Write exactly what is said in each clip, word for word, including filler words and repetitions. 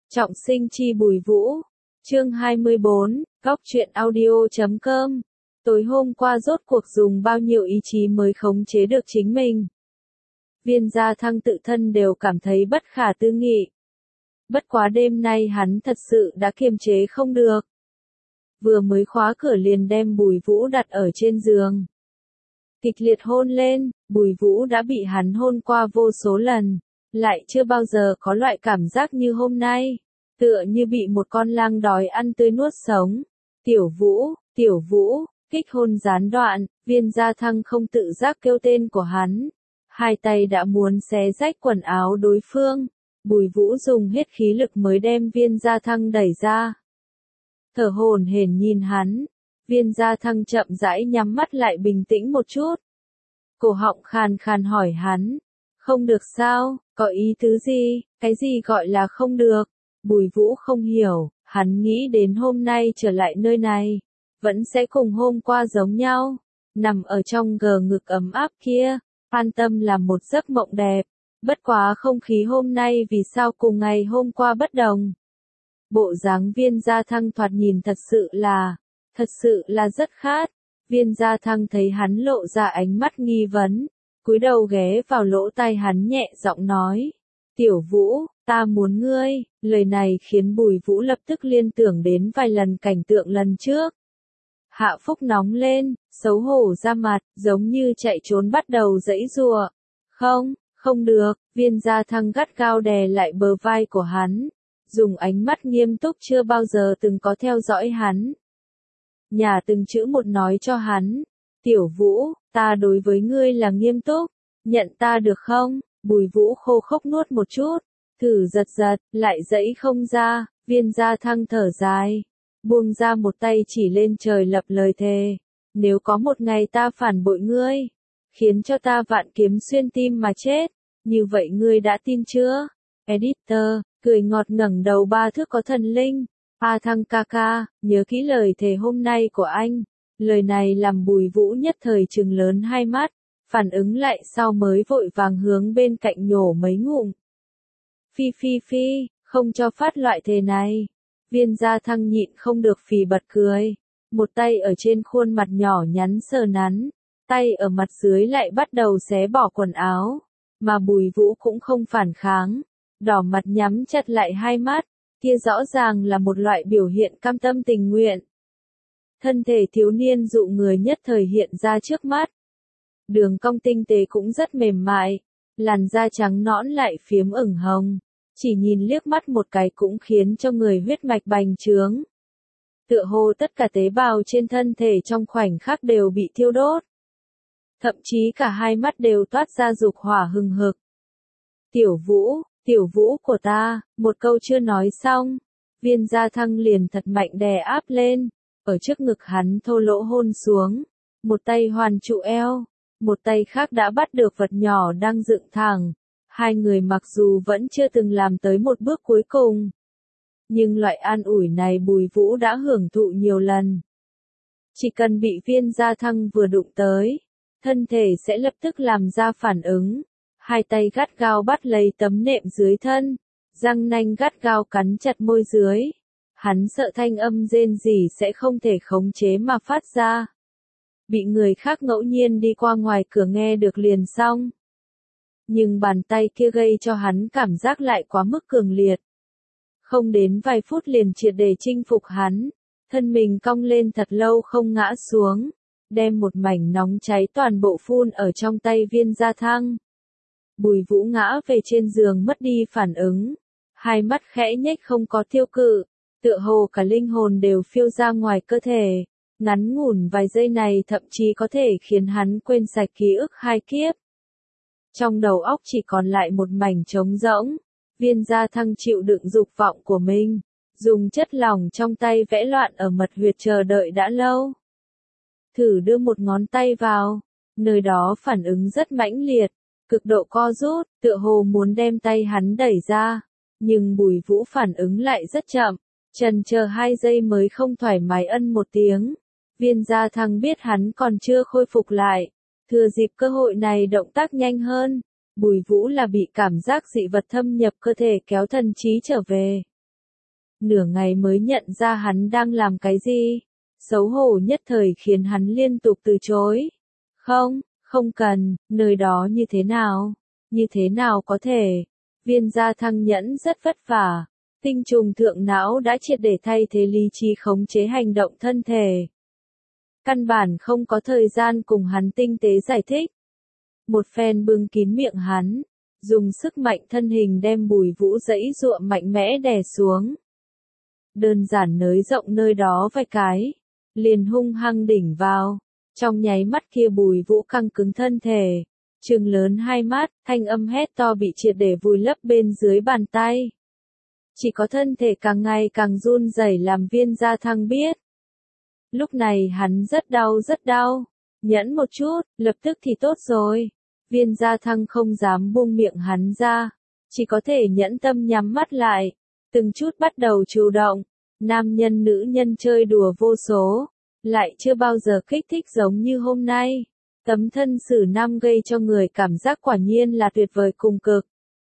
Trọng sinh chi Bùi Vũ. Chương hai mươi bốn, góc truyện audio chấm com. Tối hôm qua rốt cuộc dùng bao nhiêu ý chí mới khống chế được chính mình. Viên Gia Thăng tự thân đều cảm thấy bất khả tư nghị. Bất quá đêm nay hắn thật sự đã kiềm chế không được. Vừa mới khóa cửa liền đem Bùi Vũ đặt ở trên giường. Kịch liệt hôn lên, Bùi Vũ đã bị hắn hôn qua vô số lần, lại chưa bao giờ có loại cảm giác như hôm nay, tựa như bị một con lang đói ăn tươi nuốt sống. Tiểu Vũ, Tiểu Vũ, kích hôn gián đoạn, Viên Gia Thăng không tự giác kêu tên của hắn. Hai tay đã muốn xé rách quần áo đối phương, Bùi Vũ dùng hết khí lực mới đem Viên Gia Thăng đẩy ra. Thở hổn hển nhìn hắn, Viên Gia Thăng chậm rãi nhắm mắt lại bình tĩnh một chút. Cổ họng khàn khàn hỏi hắn, không được sao, có ý tứ gì, cái gì gọi là không được? Bùi Vũ không hiểu, hắn nghĩ đến hôm nay trở lại nơi này, vẫn sẽ cùng hôm qua giống nhau, nằm ở trong gờ ngực ấm áp kia, an tâm làm một giấc mộng đẹp. Bất quá không khí hôm nay vì sao cùng ngày hôm qua bất đồng. Bộ dáng Viên Gia Thăng thoạt nhìn thật sự là, thật sự là rất khát. Viên Gia Thăng thấy hắn lộ ra ánh mắt nghi vấn, cúi đầu ghé vào lỗ tai hắn nhẹ giọng nói, Tiểu Vũ, ta muốn ngươi. Lời này khiến Bùi Vũ lập tức liên tưởng đến vài lần cảnh tượng lần trước. Hạ Phúc nóng lên, xấu hổ ra mặt, giống như chạy trốn bắt đầu giãy giụa. Không, không được, Viên Gia Thăng gắt gao đè lại bờ vai của hắn, dùng ánh mắt nghiêm túc chưa bao giờ từng có theo dõi hắn. Nhà từng chữ một nói cho hắn, Tiểu Vũ, ta đối với ngươi là nghiêm túc, nhận ta được không? Bùi Vũ khô khốc nuốt một chút, thử giật giật, lại giãy không ra. Viên Gia Thăng thở dài, buông ra một tay chỉ lên trời lập lời thề, nếu có một ngày ta phản bội ngươi, khiến cho ta vạn kiếm xuyên tim mà chết, như vậy ngươi đã tin chưa? Editor, cười ngọt ngẩng đầu ba thước có thần linh. A Thăng ca ca, nhớ kỹ lời thề hôm nay của anh. Lời này làm Bùi Vũ nhất thời trừng lớn hai mắt, phản ứng lại sau mới vội vàng hướng bên cạnh nhổ mấy ngụm. Phi phi phi, không cho phát loại thề này. Viên Gia Thăng nhịn không được phì bật cười, một tay ở trên khuôn mặt nhỏ nhắn sờ nắn, tay ở mặt dưới lại bắt đầu xé bỏ quần áo, mà Bùi Vũ cũng không phản kháng, đỏ mặt nhắm chặt lại hai mắt, kia rõ ràng là một loại biểu hiện cam tâm tình nguyện. Thân thể thiếu niên dụ người nhất thời hiện ra trước mắt. Đường cong tinh tế cũng rất mềm mại, làn da trắng nõn lại phiếm ửng hồng, chỉ nhìn liếc mắt một cái cũng khiến cho người huyết mạch bành trướng. Tựa hồ tất cả tế bào trên thân thể trong khoảnh khắc đều bị thiêu đốt. Thậm chí cả hai mắt đều toát ra dục hỏa hừng hực. Tiểu Vũ, Tiểu Vũ của ta, một câu chưa nói xong, Viên Gia Thăng liền thật mạnh đè áp lên, ở trước ngực hắn thô lỗ hôn xuống, một tay hoàn trụ eo, một tay khác đã bắt được vật nhỏ đang dựng thẳng. Hai người mặc dù vẫn chưa từng làm tới một bước cuối cùng, nhưng loại an ủi này Bùi Vũ đã hưởng thụ nhiều lần. Chỉ cần bị Viên Gia Thăng vừa đụng tới, thân thể sẽ lập tức làm ra phản ứng. Hai tay gắt gao bắt lấy tấm nệm dưới thân, răng nanh gắt gao cắn chặt môi dưới. Hắn sợ thanh âm rên rỉ sẽ không thể khống chế mà phát ra. Bị người khác ngẫu nhiên đi qua ngoài cửa nghe được liền xong. Nhưng bàn tay kia gây cho hắn cảm giác lại quá mức cường liệt. Không đến vài phút liền triệt để chinh phục hắn, thân mình cong lên thật lâu không ngã xuống, đem một mảnh nóng cháy toàn bộ phun ở trong tay Viên Gia Thăng. Bùi Vũ ngã về trên giường mất đi phản ứng, hai mắt khẽ nhếch không có tiêu cự, tựa hồ cả linh hồn đều phiêu ra ngoài cơ thể, ngắn ngủn vài giây này thậm chí có thể khiến hắn quên sạch ký ức hai kiếp. Trong đầu óc chỉ còn lại một mảnh trống rỗng, Viên Gia Thăng chịu đựng dục vọng của mình, dùng chất lỏng trong tay vẽ loạn ở mật huyệt chờ đợi đã lâu. Thử đưa một ngón tay vào, nơi đó phản ứng rất mãnh liệt, cực độ co rút, tựa hồ muốn đem tay hắn đẩy ra, nhưng Bùi Vũ phản ứng lại rất chậm, chần chờ hai giây mới không thoải mái ân một tiếng. Viên Gia Thăng biết hắn còn chưa khôi phục lại, thừa dịp cơ hội này động tác nhanh hơn. Bùi Vũ là bị cảm giác dị vật thâm nhập cơ thể kéo thần trí trở về. nửa ngày mới nhận ra hắn đang làm cái gì. Xấu hổ nhất thời khiến hắn liên tục từ chối. Không, không cần, nơi đó như thế nào? Như thế nào có thể? Viên gia thăng nhẫn rất vất vả. Tinh trùng thượng não đã triệt để thay thế lý trí khống chế hành động thân thể. Căn bản không có thời gian cùng hắn tinh tế giải thích. Một phen bưng kín miệng hắn, dùng sức mạnh thân hình đem Bùi Vũ giãy giụa mạnh mẽ đè xuống. Đơn giản nới rộng nơi đó vài cái, liền hung hăng đỉnh vào. Trong nháy mắt kia Bùi Vũ căng cứng thân thể, trừng lớn hai mắt, thanh âm hét to bị triệt để vùi lấp bên dưới bàn tay. Chỉ có thân thể càng ngày càng run rẩy làm Viên Gia Thăng biết. Lúc này hắn rất đau rất đau, nhẫn một chút, lập tức thì tốt rồi. Viên Gia Thăng không dám buông miệng hắn ra, chỉ có thể nhẫn tâm nhắm mắt lại, từng chút bắt đầu chủ động. Nam nhân nữ nhân chơi đùa vô số, lại chưa bao giờ kích thích giống như hôm nay. Tấm thân xử nam gây cho người cảm giác quả nhiên là tuyệt vời cùng cực.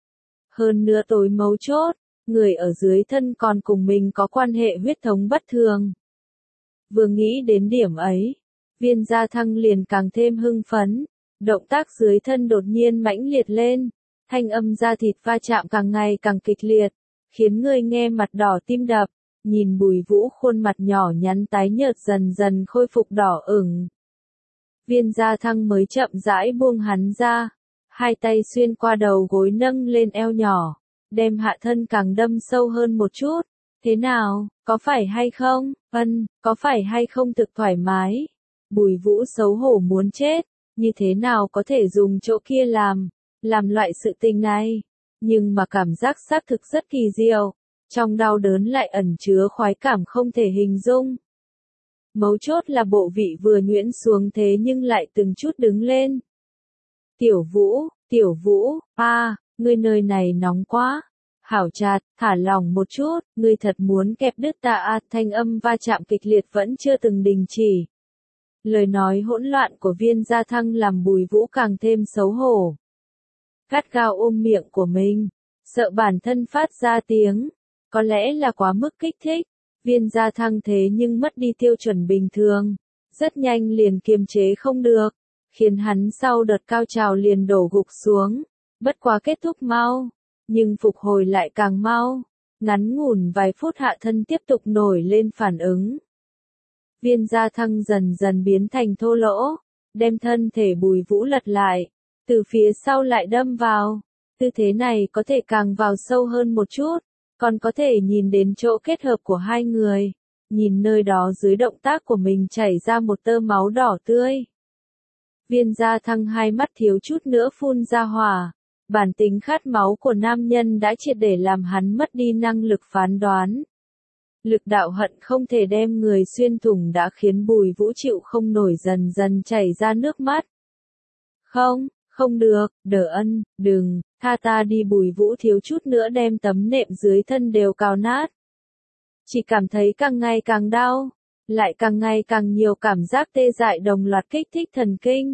Hơn nữa tối mấu chốt, người ở dưới thân còn cùng mình có quan hệ huyết thống bất thường. Vừa nghĩ đến điểm ấy, Viên Gia Thăng liền càng thêm hưng phấn, động tác dưới thân đột nhiên mãnh liệt lên, thanh âm da thịt va chạm càng ngày càng kịch liệt, khiến người nghe mặt đỏ tim đập, nhìn Bùi Vũ khuôn mặt nhỏ nhắn tái nhợt dần dần khôi phục đỏ ửng. Viên Gia Thăng mới chậm rãi buông hắn ra, hai tay xuyên qua đầu gối nâng lên eo nhỏ, đem hạ thân càng đâm sâu hơn một chút. Thế nào, có phải hay không? Ân, có phải hay không thực thoải mái? Bùi Vũ xấu hổ muốn chết, như thế nào có thể dùng chỗ kia làm, làm loại sự tình này? Nhưng mà cảm giác xác thực rất kỳ diệu, trong đau đớn lại ẩn chứa khoái cảm không thể hình dung. Mấu chốt là bộ vị vừa nhuyễn xuống thế nhưng lại từng chút đứng lên. Tiểu Vũ, Tiểu Vũ, a, ngươi nơi này nóng quá. Hảo chặt, thả lỏng một chút, ngươi thật muốn kẹp đứt ta à, thanh âm va chạm kịch liệt vẫn chưa từng đình chỉ. Lời nói hỗn loạn của Viên Gia Thăng làm Bùi Vũ càng thêm xấu hổ. Gắt gao ôm miệng của mình, sợ bản thân phát ra tiếng, có lẽ là quá mức kích thích. Viên Gia Thăng thế nhưng mất đi tiêu chuẩn bình thường, rất nhanh liền kiềm chế không được, khiến hắn sau đợt cao trào liền đổ gục xuống, bất quá kết thúc mau, nhưng phục hồi lại càng mau, ngắn ngủn vài phút hạ thân tiếp tục nổi lên phản ứng. Viên Gia Thăng dần dần biến thành thô lỗ, đem thân thể Bùi Vũ lật lại, từ phía sau lại đâm vào, tư thế này có thể càng vào sâu hơn một chút. Còn có thể nhìn đến chỗ kết hợp của hai người, nhìn nơi đó dưới động tác của mình chảy ra một tơ máu đỏ tươi. Viên Gia Thăng hai mắt thiếu chút nữa phun ra hỏa, bản tính khát máu của nam nhân đã triệt để làm hắn mất đi năng lực phán đoán. Lực đạo hận không thể đem người xuyên thủng đã khiến Bùi Vũ chịu không nổi dần dần chảy ra nước mắt. Không, không được, Đờ Ân, đừng, tha ta đi. Bùi Vũ thiếu chút nữa đem tấm nệm dưới thân đều cào nát. Chỉ cảm thấy càng ngày càng đau, lại càng ngày càng nhiều cảm giác tê dại đồng loạt kích thích thần kinh.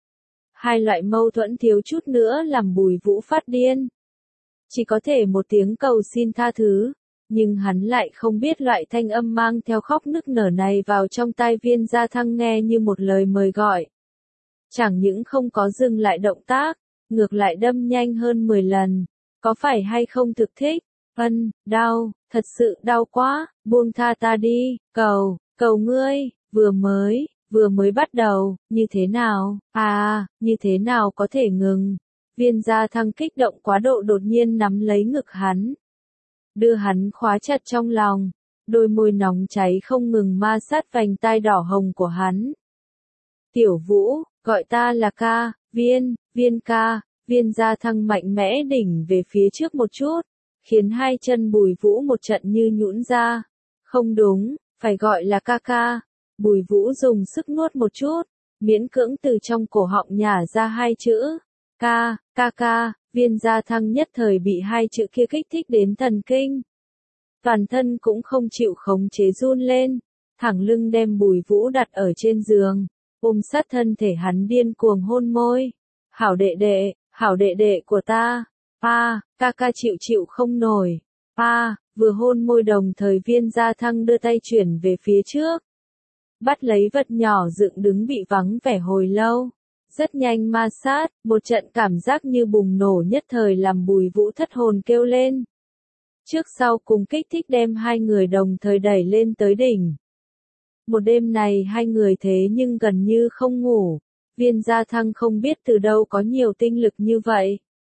Hai loại mâu thuẫn thiếu chút nữa làm Bùi Vũ phát điên. Chỉ có thể một tiếng cầu xin tha thứ, nhưng hắn lại không biết loại thanh âm mang theo khóc nức nở này vào trong tai Viên Gia Thăng nghe như một lời mời gọi. Chẳng những không có dừng lại động tác, ngược lại đâm nhanh hơn mười lần, có phải hay không thực thích? Ân, đau, thật sự đau quá, buông tha ta đi, cầu, cầu ngươi, vừa mới, vừa mới bắt đầu, như thế nào, à, như thế nào có thể ngừng? Viên Gia Thăng kích động quá độ đột nhiên nắm lấy ngực hắn, đưa hắn khóa chặt trong lòng, đôi môi nóng cháy không ngừng ma sát vành tai đỏ hồng của hắn. Tiểu Vũ, gọi ta là ca, Viên, Viên ca. Viên Gia Thăng mạnh mẽ đỉnh về phía trước một chút, khiến hai chân Bùi Vũ một trận như nhũn ra. Không đúng, phải gọi là ca ca. Bùi Vũ dùng sức nuốt một chút, miễn cưỡng từ trong cổ họng nhả ra hai chữ. Ca, ca ca. Viên Gia Thăng nhất thời bị hai chữ kia kích thích đến thần kinh. Toàn thân cũng không chịu khống chế run lên, thẳng lưng đem Bùi Vũ đặt ở trên giường, ôm sát thân thể hắn điên cuồng hôn môi. Hảo đệ đệ, hảo đệ đệ của ta, pa, ca ca chịu chịu không nổi, pa, Vừa hôn môi đồng thời Viên Gia Thăng đưa tay chuyển về phía trước. Bắt lấy vật nhỏ dựng đứng bị vắng vẻ hồi lâu. Rất nhanh ma sát, một trận cảm giác như bùng nổ nhất thời làm Bùi Vũ thất hồn kêu lên. Trước sau cùng kích thích đem hai người đồng thời đẩy lên tới đỉnh. Một đêm này hai người thế nhưng gần như không ngủ. Viên Gia Thăng không biết từ đâu có nhiều tinh lực như vậy.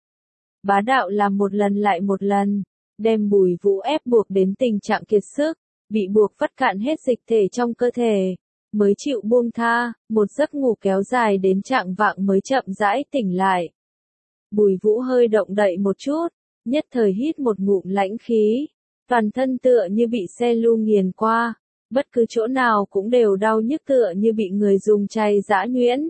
Bá đạo làm một lần lại một lần, đem Bùi Vũ ép buộc đến tình trạng kiệt sức, bị buộc vắt cạn hết dịch thể trong cơ thể, mới chịu buông tha, một giấc ngủ kéo dài đến trạng vạng mới chậm rãi tỉnh lại. Bùi Vũ hơi động đậy một chút, nhất thời hít một ngụm lãnh khí, toàn thân tựa như bị xe lu nghiền qua, bất cứ chỗ nào cũng đều đau nhức tựa như bị người dùng chày giã nhuyễn.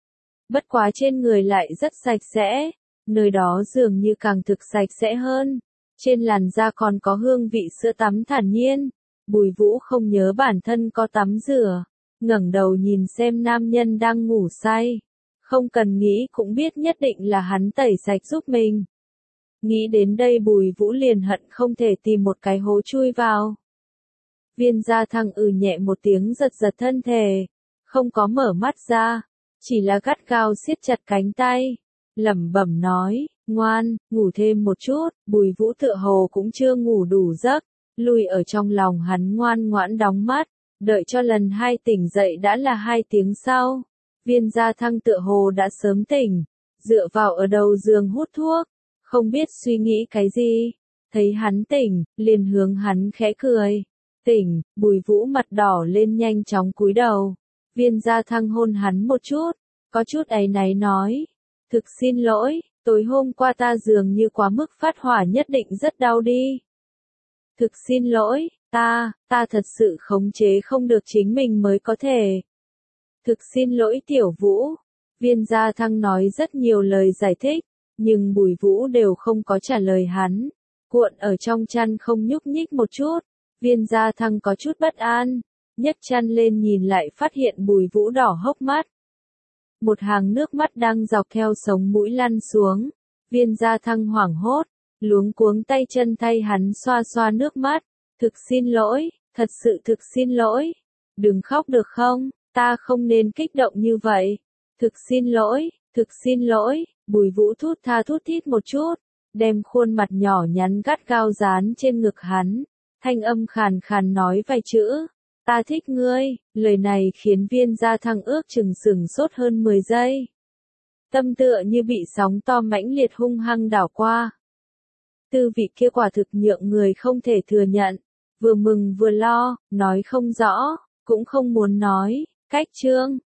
Bất quá trên người lại rất sạch sẽ, nơi đó dường như càng thực sạch sẽ hơn, trên làn da còn có hương vị sữa tắm thản nhiên. Bùi Vũ không nhớ bản thân có tắm rửa, ngẩng đầu nhìn xem nam nhân đang ngủ say, không cần nghĩ cũng biết nhất định là hắn tẩy sạch giúp mình. Nghĩ đến đây Bùi Vũ liền hận không thể tìm một cái hố chui vào. Viên Gia Thăng ừ nhẹ một tiếng giật giật thân thể, không có mở mắt ra, chỉ là gắt gao siết chặt cánh tay, lẩm bẩm nói, ngoan, ngủ thêm một chút. Bùi Vũ tựa hồ cũng chưa ngủ đủ giấc, lùi ở trong lòng hắn ngoan ngoãn đóng mắt, đợi cho lần hai tỉnh dậy đã là hai tiếng sau. Viên Gia Thăng tựa hồ đã sớm tỉnh, dựa vào ở đầu giường hút thuốc, không biết suy nghĩ cái gì, thấy hắn tỉnh, liền hướng hắn khẽ cười. Tỉnh, Bùi Vũ mặt đỏ lên nhanh chóng cúi đầu. Viên Gia Thăng hôn hắn một chút, có chút áy náy nói, thực xin lỗi, tối hôm qua ta dường như quá mức phát hỏa nhất định rất đau đi. Thực xin lỗi, ta, ta thật sự khống chế không được chính mình mới có thể. Thực xin lỗi Tiểu Vũ. Viên Gia Thăng nói rất nhiều lời giải thích, nhưng Bùi Vũ đều không có trả lời hắn, cuộn ở trong chăn không nhúc nhích một chút. Viên Gia Thăng có chút bất an, nhấc chăn lên nhìn lại phát hiện Bùi Vũ đỏ hốc mắt. Một hàng nước mắt đang dọc theo sống mũi lăn xuống. Viên Gia Thăng hoảng hốt, luống cuống tay chân thay hắn xoa xoa nước mắt. Thực xin lỗi, thật sự thực xin lỗi. Đừng khóc được không, ta không nên kích động như vậy. Thực xin lỗi, thực xin lỗi. Bùi Vũ thút tha thút thít một chút, đem khuôn mặt nhỏ nhắn gắt gao dán trên ngực hắn. Thanh âm khàn khàn nói vài chữ, ta thích ngươi. Lời này khiến Viên Gia Thăng ước chừng sửng sốt hơn mười giây. Tâm tựa như bị sóng to mãnh liệt hung hăng đảo qua. Tư vị kia quả thực nhượng người không thể thừa nhận, vừa mừng vừa lo, nói không rõ, cũng không muốn nói. Cách chương